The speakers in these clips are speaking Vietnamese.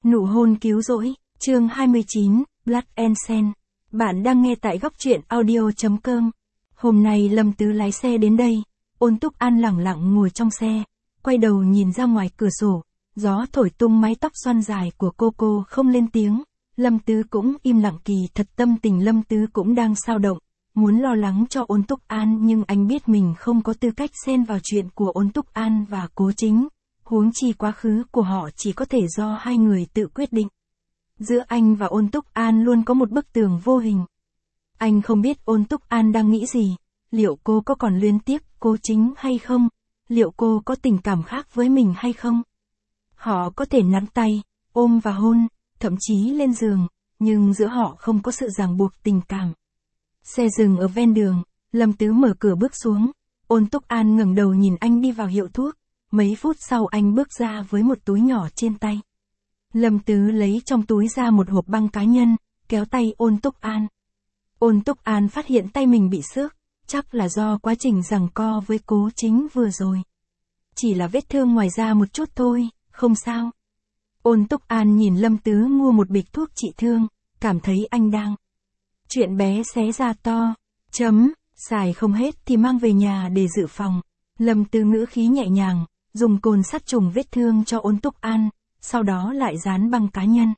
Nụ hôn cứu rỗi, chương 29, Blood and Sand. Bạn đang nghe tại góc truyện audio.com. Hôm nay Lâm Tứ lái xe đến đây, Ôn Túc An lẳng lặng ngồi trong xe, quay đầu nhìn ra ngoài cửa sổ, gió thổi tung mái tóc xoăn dài của cô không lên tiếng. Lâm Tứ cũng im lặng, kỳ thật tâm tình Lâm Tứ cũng đang xao động, muốn lo lắng cho Ôn Túc An nhưng anh biết mình không có tư cách xen vào chuyện của Ôn Túc An và Cố Chính. Huống chi quá khứ của họ chỉ có thể do hai người tự quyết định. Giữa anh và Ôn Túc An luôn có một bức tường vô hình. Anh không biết Ôn Túc An đang nghĩ gì, liệu cô có còn luyến tiếc Cố Chính hay không, liệu cô có tình cảm khác với mình hay không. Họ có thể nắm tay, ôm và hôn, thậm chí lên giường, nhưng giữa họ không có sự ràng buộc tình cảm. Xe dừng ở ven đường, Lâm Tứ mở cửa bước xuống, Ôn Túc An ngẩng đầu nhìn anh đi vào hiệu thuốc. Mấy phút sau anh bước ra với một túi nhỏ trên tay. Lâm Tứ lấy trong túi ra một hộp băng cá nhân, kéo tay Ôn Túc An. Ôn Túc An phát hiện tay mình bị xước, chắc là do quá trình giằng co với Cố Chính vừa rồi. Chỉ là vết thương ngoài da một chút thôi, không sao. Ôn Túc An nhìn Lâm Tứ mua một bịch thuốc trị thương, cảm thấy anh đang chuyện bé xé ra to, xài không hết thì mang về nhà để dự phòng. Lâm Tứ ngữ khí nhẹ nhàng, dùng cồn sát trùng vết thương cho Ôn Túc An, sau đó lại dán băng cá nhân.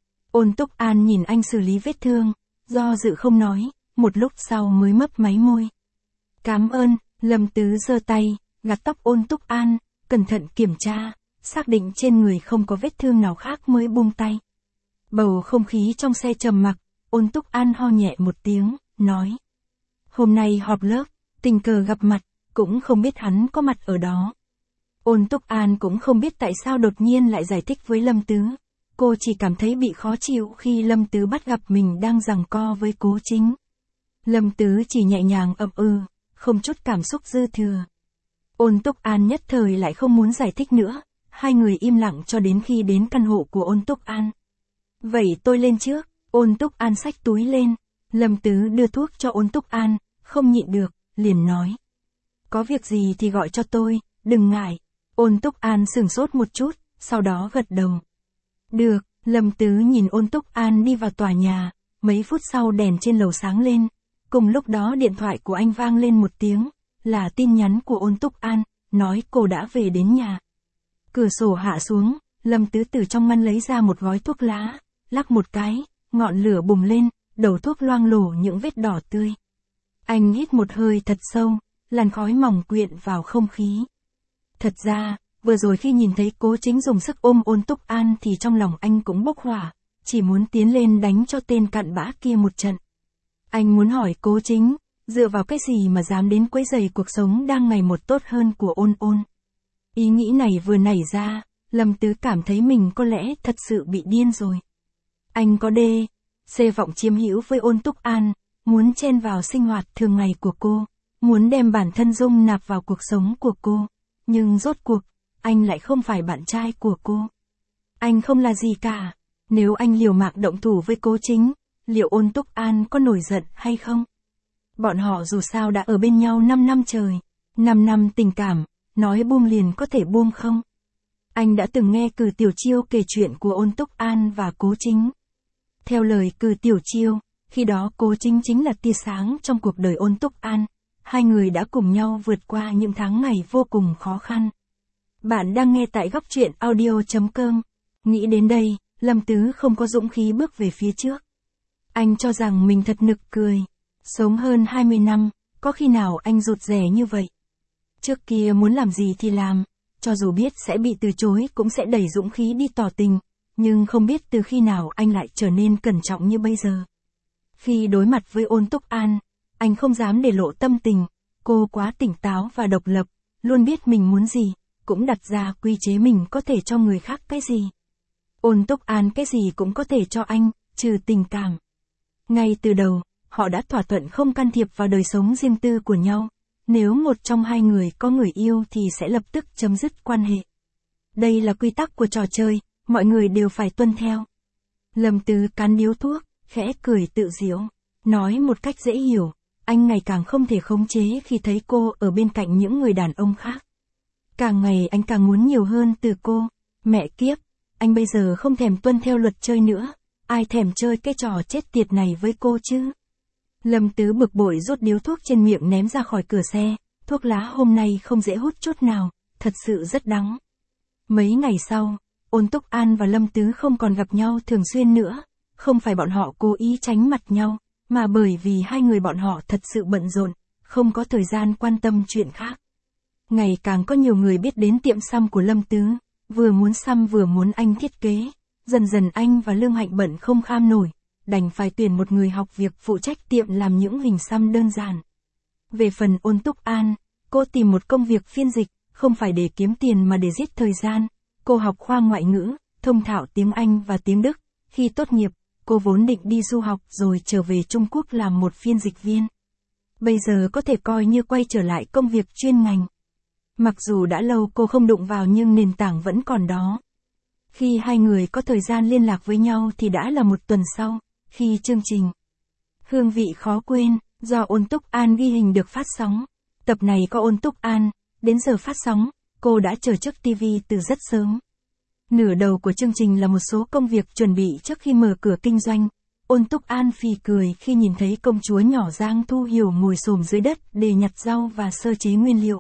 Ôn Túc An nhìn anh xử lý vết thương, do dự không nói, một lúc sau mới mấp máy môi. Cảm ơn. Lâm Tứ giơ tay, gạt tóc Ôn Túc An, cẩn thận kiểm tra, xác định trên người không có vết thương nào khác mới buông tay. Bầu không khí trong xe trầm mặc, Ôn Túc An ho nhẹ một tiếng, nói. Hôm nay họp lớp, tình cờ gặp mặt, cũng không biết hắn có mặt ở đó. Ôn Túc An cũng không biết tại sao đột nhiên lại giải thích với Lâm Tứ. Cô chỉ cảm thấy bị khó chịu khi Lâm Tứ bắt gặp mình đang giằng co với Cố Chính. Lâm Tứ chỉ nhẹ nhàng ậm ừ, không chút cảm xúc dư thừa. Ôn Túc An nhất thời lại không muốn giải thích nữa, hai người im lặng cho đến khi đến căn hộ của Ôn Túc An. Vậy tôi lên trước. Ôn Túc An xách túi lên, Lâm Tứ đưa thuốc cho Ôn Túc An, không nhịn được, liền nói. Có việc gì thì gọi cho tôi, đừng ngại. Ôn Túc An sửng sốt một chút, sau đó gật đầu. Được. Lâm Tứ nhìn Ôn Túc An đi vào tòa nhà, mấy phút sau đèn trên lầu sáng lên, cùng lúc đó điện thoại của anh vang lên một tiếng, là tin nhắn của Ôn Túc An, nói cô đã về đến nhà. Cửa sổ hạ xuống, Lâm Tứ từ trong ngăn lấy ra một gói thuốc lá, lắc một cái, ngọn lửa bùng lên, đầu thuốc loang lổ những vết đỏ tươi. Anh hít một hơi thật sâu, làn khói mỏng quyện vào không khí. Thật ra, vừa rồi khi nhìn thấy Cố Chính dùng sức ôm Ôn Túc An thì trong lòng anh cũng bốc hỏa, chỉ muốn tiến lên đánh cho tên cặn bã kia một trận. Anh muốn hỏi Cố Chính, dựa vào cái gì mà dám đến quấy rầy cuộc sống đang ngày một tốt hơn của Ôn Ôn. Ý nghĩ này vừa nảy ra, Lâm Tứ cảm thấy mình có lẽ thật sự bị điên rồi. Anh có C vọng chiếm hữu với Ôn Túc An, muốn chen vào sinh hoạt thường ngày của cô, muốn đem bản thân dung nạp vào cuộc sống của cô. Nhưng rốt cuộc, anh lại không phải bạn trai của cô. Anh không là gì cả. Nếu anh liều mạng động thủ với Cố Chính, liệu Ôn Túc An có nổi giận hay không? Bọn họ dù sao đã ở bên nhau 5 năm trời. 5 năm tình cảm, nói buông liền có thể buông không? Anh đã từng nghe Cử Tiểu Chiêu kể chuyện của Ôn Túc An và Cố Chính. Theo lời Cử Tiểu Chiêu, khi đó Cố Chính chính là tia sáng trong cuộc đời Ôn Túc An. Hai người đã cùng nhau vượt qua những tháng ngày vô cùng khó khăn. Bạn đang nghe tại góc truyện audio.com. Nghĩ đến đây, Lâm Tứ không có dũng khí bước về phía trước. Anh cho rằng mình thật nực cười. Sống hơn 20 năm, có khi nào anh rụt rè như vậy? Trước kia muốn làm gì thì làm, cho dù biết sẽ bị từ chối cũng sẽ đẩy dũng khí đi tỏ tình, nhưng không biết từ khi nào anh lại trở nên cẩn trọng như bây giờ. Khi đối mặt với Ôn Túc An, anh không dám để lộ tâm tình, cô quá tỉnh táo và độc lập, luôn biết mình muốn gì, cũng đặt ra quy chế mình có thể cho người khác cái gì. Ôn Túc An cái gì cũng có thể cho anh, trừ tình cảm. Ngay từ đầu, họ đã thỏa thuận không can thiệp vào đời sống riêng tư của nhau. Nếu một trong hai người có người yêu thì sẽ lập tức chấm dứt quan hệ. Đây là quy tắc của trò chơi, mọi người đều phải tuân theo. Lâm Tứ cán điếu thuốc, khẽ cười tự giễu, nói một cách dễ hiểu. Anh ngày càng không thể khống chế khi thấy cô ở bên cạnh những người đàn ông khác. Càng ngày anh càng muốn nhiều hơn từ cô. Mẹ kiếp, anh bây giờ không thèm tuân theo luật chơi nữa, ai thèm chơi cái trò chết tiệt này với cô chứ. Lâm Tứ bực bội rút điếu thuốc trên miệng ném ra khỏi cửa xe, thuốc lá hôm nay không dễ hút chút nào, thật sự rất đắng. Mấy ngày sau, Ôn Túc An và Lâm Tứ không còn gặp nhau thường xuyên nữa, không phải bọn họ cố ý tránh mặt nhau, mà bởi vì hai người bọn họ thật sự bận rộn, không có thời gian quan tâm chuyện khác. Ngày càng có nhiều người biết đến tiệm xăm của Lâm Tứ, vừa muốn xăm vừa muốn anh thiết kế, dần dần anh và Lương Hạnh bận không kham nổi, đành phải tuyển một người học việc phụ trách tiệm làm những hình xăm đơn giản. Về phần Ôn Túc An, cô tìm một công việc phiên dịch, không phải để kiếm tiền mà để giết thời gian. Cô học khoa ngoại ngữ, thông thạo tiếng Anh và tiếng Đức. Khi tốt nghiệp, cô vốn định đi du học rồi trở về Trung Quốc làm một phiên dịch viên. Bây giờ có thể coi như quay trở lại công việc chuyên ngành. Mặc dù đã lâu cô không đụng vào nhưng nền tảng vẫn còn đó. Khi hai người có thời gian liên lạc với nhau thì đã là một tuần sau, khi chương trình Hương vị khó quên, do Ôn Túc An ghi hình được phát sóng. Tập này có Ôn Túc An, đến giờ phát sóng, cô đã chờ trước TV từ rất sớm. Nửa đầu của chương trình là một số công việc chuẩn bị trước khi mở cửa kinh doanh. Ôn Túc An phì cười khi nhìn thấy công chúa nhỏ Giang Thu Hiểu ngồi xổm dưới đất để nhặt rau và sơ chế nguyên liệu.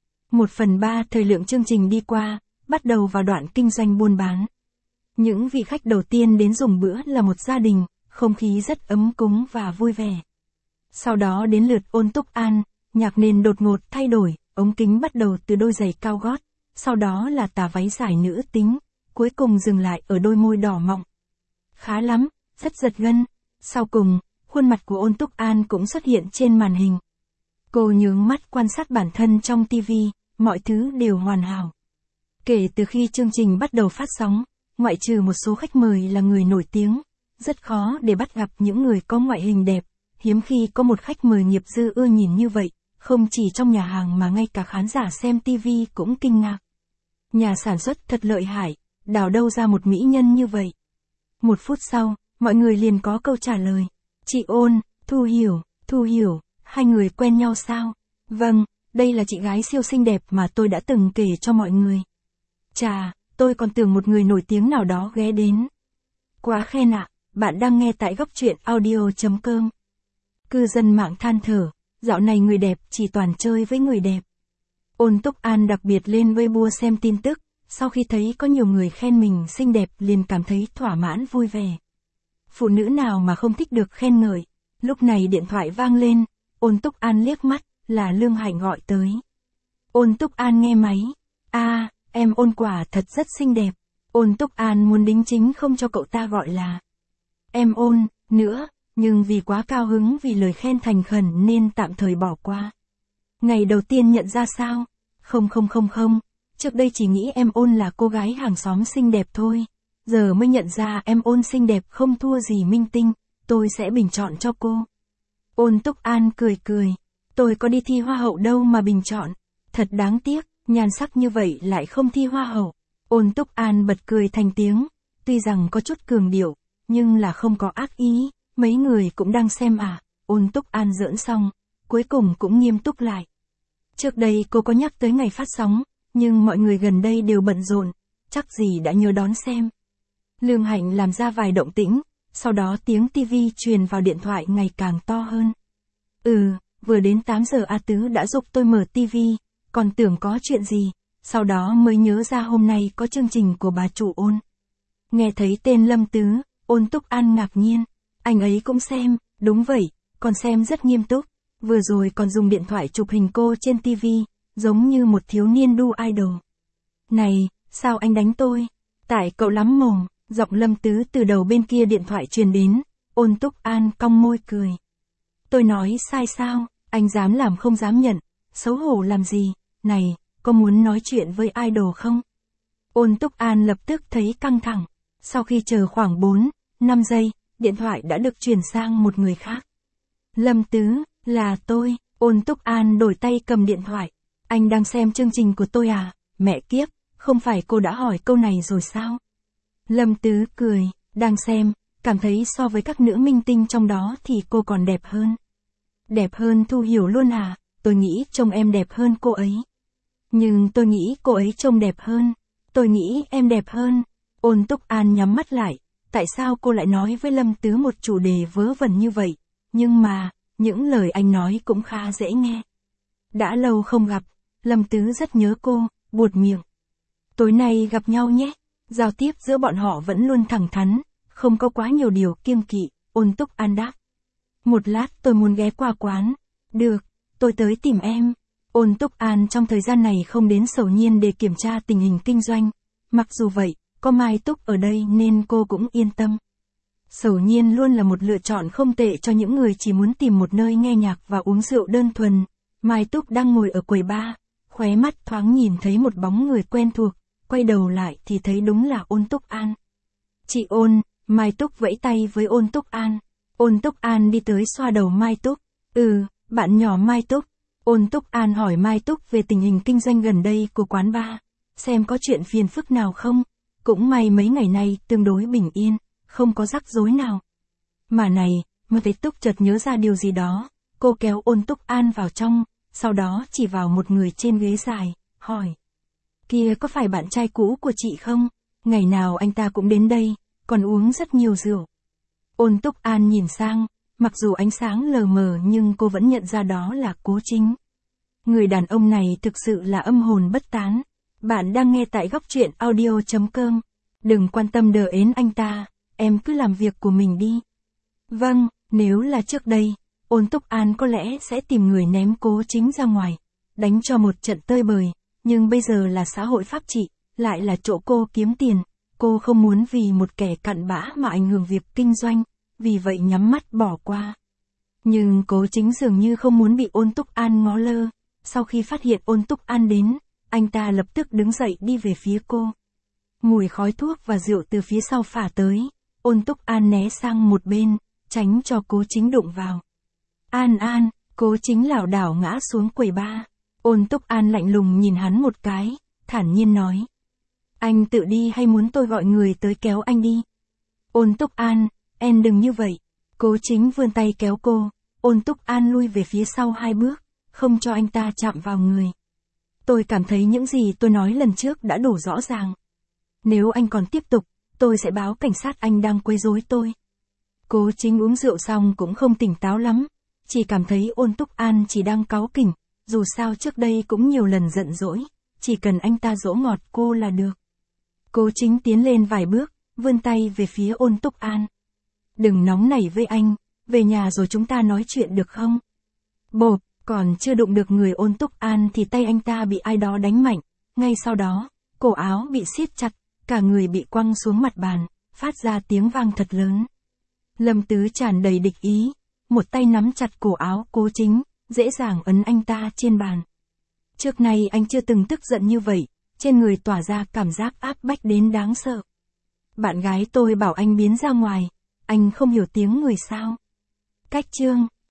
1/3 thời lượng chương trình đi qua, bắt đầu vào đoạn kinh doanh buôn bán. Những vị khách đầu tiên đến dùng bữa là một gia đình, không khí rất ấm cúng và vui vẻ. Sau đó đến lượt Ôn Túc An, nhạc nền đột ngột thay đổi, ống kính bắt đầu từ đôi giày cao gót, sau đó là tà váy dài nữ tính, cuối cùng dừng lại ở đôi môi đỏ mọng. Khá lắm, rất giật gân. Sau cùng, khuôn mặt của Ôn Túc An cũng xuất hiện trên màn hình. Cô nhướng mắt quan sát bản thân trong TV, mọi thứ đều hoàn hảo. Kể từ khi chương trình bắt đầu phát sóng, ngoại trừ một số khách mời là người nổi tiếng, rất khó để bắt gặp những người có ngoại hình đẹp, hiếm khi có một khách mời nghiệp dư ưa nhìn như vậy, không chỉ trong nhà hàng mà ngay cả khán giả xem TV cũng kinh ngạc. Nhà sản xuất thật lợi hại, đào đâu ra một mỹ nhân như vậy. 1 phút sau, mọi người liền có câu trả lời. Chị Ôn, Thu Hiểu, hai người quen nhau sao? Vâng, đây là chị gái siêu xinh đẹp mà tôi đã từng kể cho mọi người. Chà, tôi còn tưởng một người nổi tiếng nào đó ghé đến. Quá khen ạ, bạn đang nghe tại góc truyện audio.com. Cư dân mạng than thở, dạo này người đẹp chỉ toàn chơi với người đẹp. Ôn Túc An đặc biệt lên Weibo xem tin tức, sau khi thấy có nhiều người khen mình xinh đẹp liền cảm thấy thỏa mãn vui vẻ. Phụ nữ nào mà không thích được khen ngợi. Lúc này điện thoại vang lên, Ôn Túc An liếc mắt, là Lương Hạnh gọi tới. Ôn Túc An nghe máy. Em Ôn quả thật rất xinh đẹp. Ôn Túc An muốn đính chính không cho cậu ta gọi là em Ôn nữa, nhưng vì quá cao hứng vì lời khen thành khẩn nên tạm thời bỏ qua. Ngày đầu tiên nhận ra sao? Không, trước đây chỉ nghĩ em Ôn là cô gái hàng xóm xinh đẹp thôi. Giờ mới nhận ra em Ôn xinh đẹp không thua gì minh tinh, tôi sẽ bình chọn cho cô. Ôn Túc An cười, tôi có đi thi hoa hậu đâu mà bình chọn. Thật đáng tiếc, nhan sắc như vậy lại không thi hoa hậu. Ôn Túc An bật cười thành tiếng, tuy rằng có chút cường điệu, nhưng là không có ác ý, mấy người cũng đang xem à. Ôn Túc An giỡn xong, cuối cùng cũng nghiêm túc lại. Trước đây cô có nhắc tới ngày phát sóng, nhưng mọi người gần đây đều bận rộn, chắc gì đã nhớ đón xem. Lương Hạnh làm ra vài động tĩnh, sau đó tiếng TV truyền vào điện thoại ngày càng to hơn. Vừa đến 8 giờ A Tứ đã giục tôi mở TV, còn tưởng có chuyện gì, sau đó mới nhớ ra hôm nay có chương trình của bà chủ Ôn. Nghe thấy tên Lâm Tứ, Ôn Túc An ngạc nhiên, anh ấy cũng xem, đúng vậy, còn xem rất nghiêm túc, vừa rồi còn dùng điện thoại chụp hình cô trên TV, giống như một thiếu niên đu idol. Này, sao anh đánh tôi? Tại cậu lắm mồm, giọng Lâm Tứ từ đầu bên kia điện thoại truyền đến, Ôn Túc An cong môi cười. Tôi nói sai sao, anh dám làm không dám nhận, xấu hổ làm gì, này, có muốn nói chuyện với idol không? Ôn Túc An lập tức thấy căng thẳng, sau khi chờ khoảng 4-5 giây, điện thoại đã được chuyển sang một người khác. Lâm Tứ, là tôi. Ôn Túc An đổi tay cầm điện thoại. Anh đang xem chương trình của tôi à? Mẹ kiếp, không phải cô đã hỏi câu này rồi sao? Lâm Tứ cười, đang xem, cảm thấy so với các nữ minh tinh trong đó thì cô còn đẹp hơn. Đẹp hơn Thu Hiểu luôn à? Tôi nghĩ trông em đẹp hơn cô ấy. Nhưng tôi nghĩ cô ấy trông đẹp hơn. Tôi nghĩ em đẹp hơn. Ôn Túc An nhắm mắt lại, tại sao cô lại nói với Lâm Tứ một chủ đề vớ vẩn như vậy, nhưng mà, những lời anh nói cũng khá dễ nghe. Đã lâu không gặp, Lâm Tứ rất nhớ cô, buột miệng. Tối nay gặp nhau nhé, giao tiếp giữa bọn họ vẫn luôn thẳng thắn, không có quá nhiều điều kiêng kỵ, Ôn Túc An đáp. Một lát tôi muốn ghé qua quán. Được, tôi tới tìm em. Ôn Túc An trong thời gian này không đến Sầu Nhiên để kiểm tra tình hình kinh doanh. Mặc dù vậy, có Mai Túc ở đây nên cô cũng yên tâm. Sầu Nhiên luôn là một lựa chọn không tệ cho những người chỉ muốn tìm một nơi nghe nhạc và uống rượu đơn thuần. Mai Túc đang ngồi ở quầy bar, khóe mắt thoáng nhìn thấy một bóng người quen thuộc, quay đầu lại thì thấy đúng là Ôn Túc An. Chị Ôn, Mai Túc vẫy tay với Ôn Túc An. Ôn Túc An đi tới xoa đầu Mai Túc. Bạn nhỏ Mai Túc. Ôn Túc An hỏi Mai Túc về tình hình kinh doanh gần đây của quán bar, xem có chuyện phiền phức nào không. Cũng may mấy ngày nay tương đối bình yên, không có rắc rối nào. Mà này, Mai Túc chợt nhớ ra điều gì đó, cô kéo Ôn Túc An vào trong, sau đó chỉ vào một người trên ghế dài, hỏi. Kia có phải bạn trai cũ của chị không? Ngày nào anh ta cũng đến đây, còn uống rất nhiều rượu. Ôn Túc An nhìn sang, mặc dù ánh sáng lờ mờ nhưng cô vẫn nhận ra đó là Cố Chính. Người đàn ông này thực sự là âm hồn bất tán. Bạn đang nghe tại góc truyện audio.com. Đừng quan tâm đờ ến anh ta, em cứ làm việc của mình đi. Vâng, nếu là trước đây, Ôn Túc An có lẽ sẽ tìm người ném Cố Chính ra ngoài, đánh cho một trận tơi bời, nhưng bây giờ là xã hội pháp trị, lại là chỗ cô kiếm tiền, cô không muốn vì một kẻ cặn bã mà ảnh hưởng việc kinh doanh, vì vậy nhắm mắt bỏ qua. Nhưng Cố Chính dường như không muốn bị Ôn Túc An ngó lơ, sau khi phát hiện Ôn Túc An đến, anh ta lập tức đứng dậy đi về phía cô. Mùi khói thuốc và rượu từ phía sau phả tới, Ôn Túc An né sang một bên, tránh cho Cố Chính đụng vào. An, Cố Chính lảo đảo ngã xuống quầy bar. Ôn Túc An lạnh lùng nhìn hắn một cái, thản nhiên nói. Anh tự đi hay muốn tôi gọi người tới kéo anh đi? Ôn Túc An, em đừng như vậy. Cố Chính vươn tay kéo cô, Ôn Túc An lui về phía sau 2 bước, không cho anh ta chạm vào người. Tôi cảm thấy những gì tôi nói lần trước đã đủ rõ ràng. Nếu anh còn tiếp tục, tôi sẽ báo cảnh sát anh đang quấy rối tôi. Cố Chính uống rượu xong cũng không tỉnh táo lắm, chỉ cảm thấy Ôn Túc An chỉ đang cáu kỉnh, dù sao trước đây cũng nhiều lần giận dỗi, chỉ cần anh ta dỗ ngọt cô là được. Cố Chính tiến lên vài bước, vươn tay về phía Ôn Túc An. Đừng nóng nảy với anh, về nhà rồi chúng ta nói chuyện được không? Bộp, còn chưa đụng được người Ôn Túc An thì tay anh ta bị ai đó đánh mạnh, ngay sau đó, cổ áo bị siết chặt, cả người bị quăng xuống mặt bàn, phát ra tiếng vang thật lớn. Lâm Tứ tràn đầy địch ý, một tay nắm chặt cổ áo Cố Chính, dễ dàng ấn anh ta trên bàn. Trước nay anh chưa từng tức giận như vậy, trên người tỏa ra cảm giác áp bách đến đáng sợ. Bạn gái tôi bảo anh biến ra ngoài, anh không hiểu tiếng người sao? Cách chương